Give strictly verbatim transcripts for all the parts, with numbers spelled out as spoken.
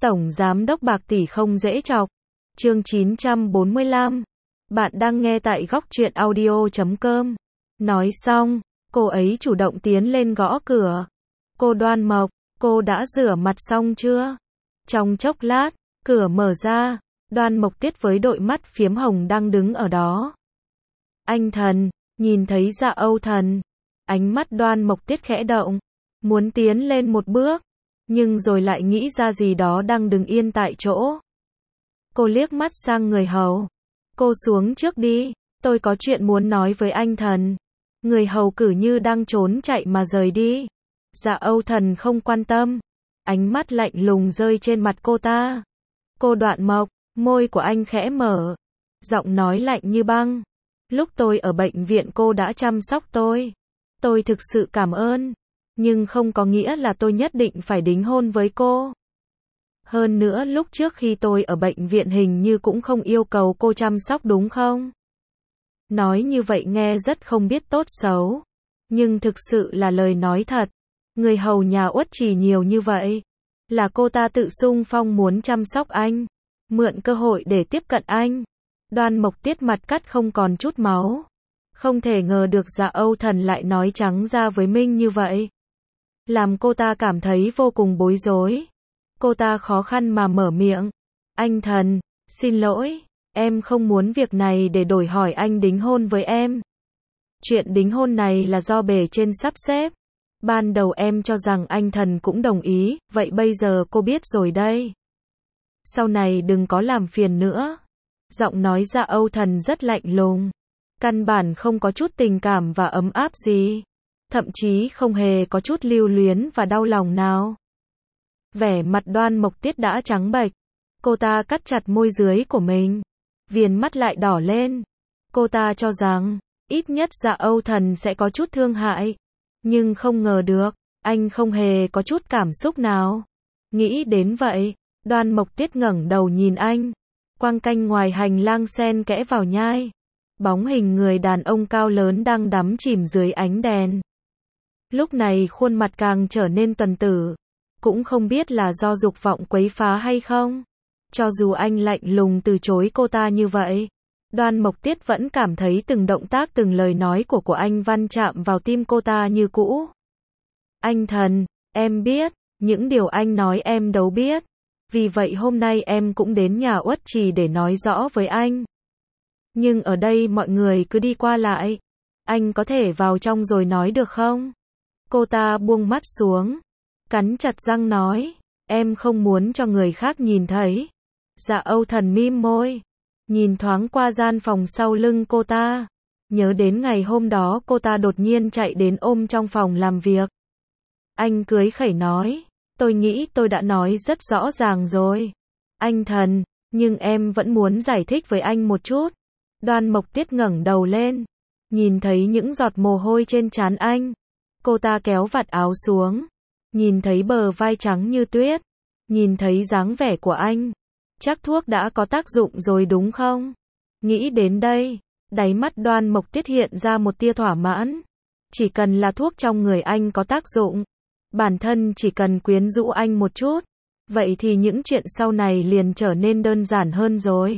Tổng Giám đốc bạc tỷ không dễ chọc. Chương chín trăm bốn mươi lăm. Bạn đang nghe tại góc truyện audio chấm com. Nói xong, cô ấy chủ động tiến lên gõ cửa. Cô Đoan Mộc, cô đã rửa mặt xong chưa? Trong chốc lát, cửa mở ra, Đoan Mộc Tiết với đôi mắt phiếm hồng đang đứng ở đó. Anh Thần, nhìn thấy Dạ Âu Thần, ánh mắt Đoan Mộc Tiết khẽ động, muốn tiến lên một bước, nhưng rồi lại nghĩ ra gì đó đang đứng yên tại chỗ. Cô liếc mắt sang người hầu. Cô xuống trước đi, tôi có chuyện muốn nói với anh Thần. Người hầu cử như đang trốn chạy mà rời đi. Dạ Âu Thần không quan tâm, ánh mắt lạnh lùng rơi trên mặt cô ta. Cô Đoạn Mộc, môi của anh khẽ mở, giọng nói lạnh như băng. Lúc tôi ở bệnh viện cô đã chăm sóc tôi. Tôi thực sự cảm ơn, nhưng không có nghĩa là tôi nhất định phải đính hôn với cô. Hơn nữa lúc trước khi tôi ở bệnh viện hình như cũng không yêu cầu cô chăm sóc đúng không? Nói như vậy nghe rất không biết tốt xấu, nhưng thực sự là lời nói thật. Người hầu nhà Uất Trì nhiều như vậy, là cô ta tự xung phong muốn chăm sóc anh, mượn cơ hội để tiếp cận anh. Đoan Mộc Tiết mặt cắt không còn chút máu. Không thể ngờ được Dạ Âu Thần lại nói trắng ra với Minh như vậy, làm cô ta cảm thấy vô cùng bối rối. Cô ta khó khăn mà mở miệng. Anh Thần, xin lỗi, em không muốn việc này để đổi hỏi anh đính hôn với em. Chuyện đính hôn này là do bề trên sắp xếp. Ban đầu em cho rằng anh Thần cũng đồng ý, vậy bây giờ cô biết rồi đây. Sau này đừng có làm phiền nữa. Giọng nói Dạ Âu Thần rất lạnh lùng, căn bản không có chút tình cảm và ấm áp gì, thậm chí không hề có chút lưu luyến và đau lòng nào. Vẻ mặt Đoan Mộc Tiết đã trắng bệch, cô ta cắt chặt môi dưới của mình, viền mắt lại đỏ lên. Cô ta cho rằng, ít nhất Dạ Âu Thần sẽ có chút thương hại, nhưng không ngờ được, anh không hề có chút cảm xúc nào. Nghĩ đến vậy, Đoan Mộc Tiết ngẩng đầu nhìn anh. Quang canh ngoài hành lang xen kẽ vào nhai, bóng hình người đàn ông cao lớn đang đắm chìm dưới ánh đèn. Lúc này khuôn mặt càng trở nên tuần tử, cũng không biết là do dục vọng quấy phá hay không. Cho dù anh lạnh lùng từ chối cô ta như vậy, Đoan Mộc Tiết vẫn cảm thấy từng động tác từng lời nói của của anh Văn chạm vào tim cô ta như cũ. Anh Thần, em biết, những điều anh nói em đâu biết. Vì vậy hôm nay em cũng đến nhà Uất Trì để nói rõ với anh. Nhưng ở đây mọi người cứ đi qua lại. Anh có thể vào trong rồi nói được không? Cô ta buông mắt xuống, cắn chặt răng nói. Em không muốn cho người khác nhìn thấy. Dạ Âu Thần mím môi, nhìn thoáng qua gian phòng sau lưng cô ta. Nhớ đến ngày hôm đó cô ta đột nhiên chạy đến ôm trong phòng làm việc. Anh cười khẩy nói. Tôi nghĩ tôi đã nói rất rõ ràng rồi. Anh Thần, nhưng em vẫn muốn giải thích với anh một chút. Đoan Mộc Tiết ngẩng đầu lên, nhìn thấy những giọt mồ hôi trên trán anh. Cô ta kéo vạt áo xuống, nhìn thấy bờ vai trắng như tuyết, nhìn thấy dáng vẻ của anh. Chắc thuốc đã có tác dụng rồi đúng không? Nghĩ đến đây, đáy mắt Đoan Mộc Tiết hiện ra một tia thỏa mãn. Chỉ cần là thuốc trong người anh có tác dụng, bản thân chỉ cần quyến rũ anh một chút, vậy thì những chuyện sau này liền trở nên đơn giản hơn rồi.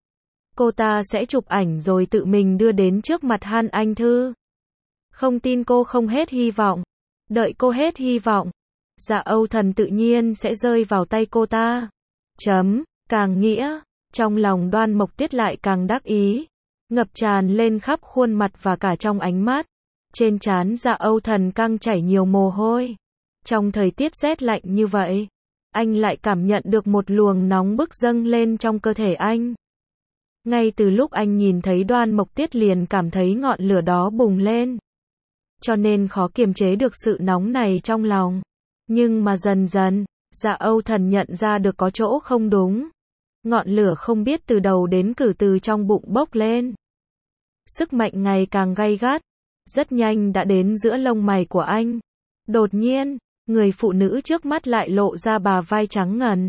Cô ta sẽ chụp ảnh rồi tự mình đưa đến trước mặt Han Anh Thư. Không tin cô không hết hy vọng. Đợi cô hết hy vọng, Dạ Âu Thần tự nhiên sẽ rơi vào tay cô ta. Chấm, càng nghĩa, trong lòng Đoan Mộc Tiết lại càng đắc ý, ngập tràn lên khắp khuôn mặt và cả trong ánh mắt. Trên trán Dạ Âu Thần căng chảy nhiều mồ hôi. Trong thời tiết rét lạnh như vậy, anh lại cảm nhận được một luồng nóng bức dâng lên trong cơ thể anh. Ngay từ lúc anh nhìn thấy Đoan Mộc Tiết liền cảm thấy ngọn lửa đó bùng lên. Cho nên khó kiềm chế được sự nóng này trong lòng. Nhưng mà dần dần, Dạ Âu Thần nhận ra được có chỗ không đúng. Ngọn lửa không biết từ đầu đến cử từ trong bụng bốc lên. Sức mạnh ngày càng gay gắt, rất nhanh đã đến giữa lông mày của anh. Đột nhiên, người phụ nữ trước mắt lại lộ ra bả vai trắng ngần.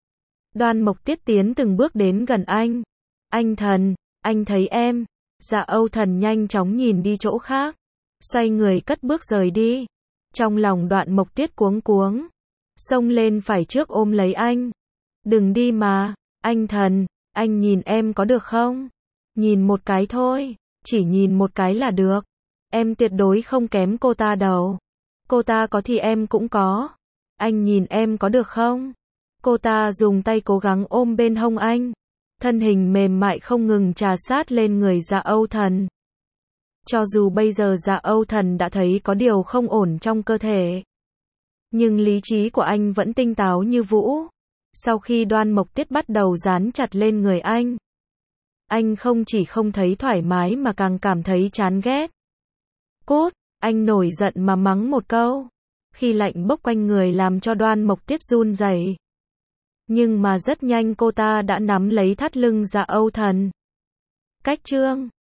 Đoan Mộc Tiết tiến từng bước đến gần anh. Anh Thần, anh thấy em. Dạ Âu Thần nhanh chóng nhìn đi chỗ khác, xoay người cất bước rời đi. Trong lòng Đoạn Mộc Tiết cuống cuống, xông lên phải trước ôm lấy anh. Đừng đi mà, anh Thần, anh nhìn em có được không? Nhìn một cái thôi, chỉ nhìn một cái là được. Em tuyệt đối không kém cô ta đâu. Cô ta có thì em cũng có. Anh nhìn em có được không? Cô ta dùng tay cố gắng ôm bên hông anh. Thân hình mềm mại không ngừng trà sát lên người Dạ Âu Thần. Cho dù bây giờ Dạ Âu Thần đã thấy có điều không ổn trong cơ thể, nhưng lý trí của anh vẫn tinh táo như vũ. Sau khi Đoan Mộc Tiết bắt đầu dán chặt lên người anh, anh không chỉ không thấy thoải mái mà càng cảm thấy chán ghét. Cút, anh nổi giận mà mắng một câu. Khi lạnh bốc quanh người làm cho Đoan Mộc Tiết run rẩy. Nhưng mà rất nhanh cô ta đã nắm lấy thắt lưng Dạ Âu Thần. Cách trương,